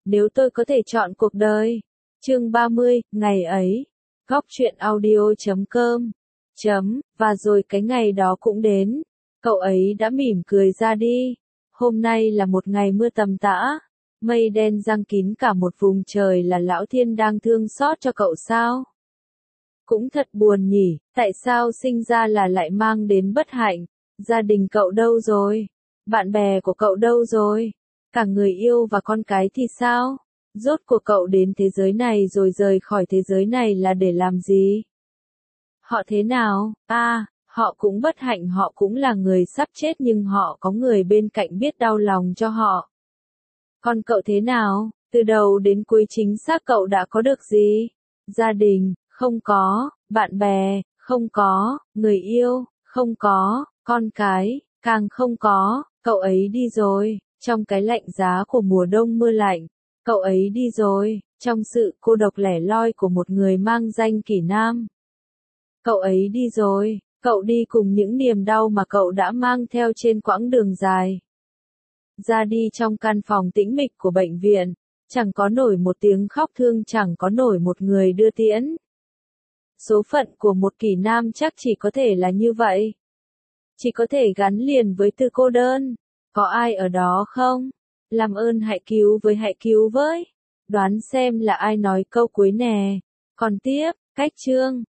nếu tôi có thể chọn cuộc đời. Chương 30, ngày ấy. Góc truyện audio.com. Và rồi cái ngày đó cũng đến. Cậu ấy đã mỉm cười ra đi. Hôm nay là một ngày mưa tầm tã. Mây đen giăng kín cả một vùng trời, là lão thiên đang thương xót cho cậu sao? Cũng thật buồn nhỉ, tại sao sinh ra là lại mang đến bất hạnh? Gia đình cậu đâu rồi? Bạn bè của cậu đâu rồi? Cả người yêu và con cái thì sao? Rốt cuộc cậu đến thế giới này rồi rời khỏi thế giới này là để làm gì? Họ thế nào? Họ cũng bất hạnh, họ cũng là người sắp chết nhưng họ có người bên cạnh biết đau lòng cho họ. Còn cậu thế nào? Từ đầu đến cuối chính xác cậu đã có được gì? Gia đình, không có, bạn bè, không có, người yêu, không có, con cái, càng không có, cậu ấy đi rồi, trong cái lạnh giá của mùa đông mưa lạnh, cậu ấy đi rồi, trong sự cô độc lẻ loi của một người mang danh Kỷ Nam. Cậu ấy đi rồi, cậu đi cùng những niềm đau mà cậu đã mang theo trên quãng đường dài. Ra đi trong căn phòng tĩnh mịch của bệnh viện, chẳng có nổi một tiếng khóc thương, chẳng có nổi một người đưa tiễn. Số phận của một Kỷ Nam chắc chỉ có thể là như vậy. Chỉ có thể gắn liền với từ cô đơn. Có ai ở đó không? Làm ơn hãy cứu với. Đoán xem là ai nói câu cuối nè. Còn tiếp, cách chương.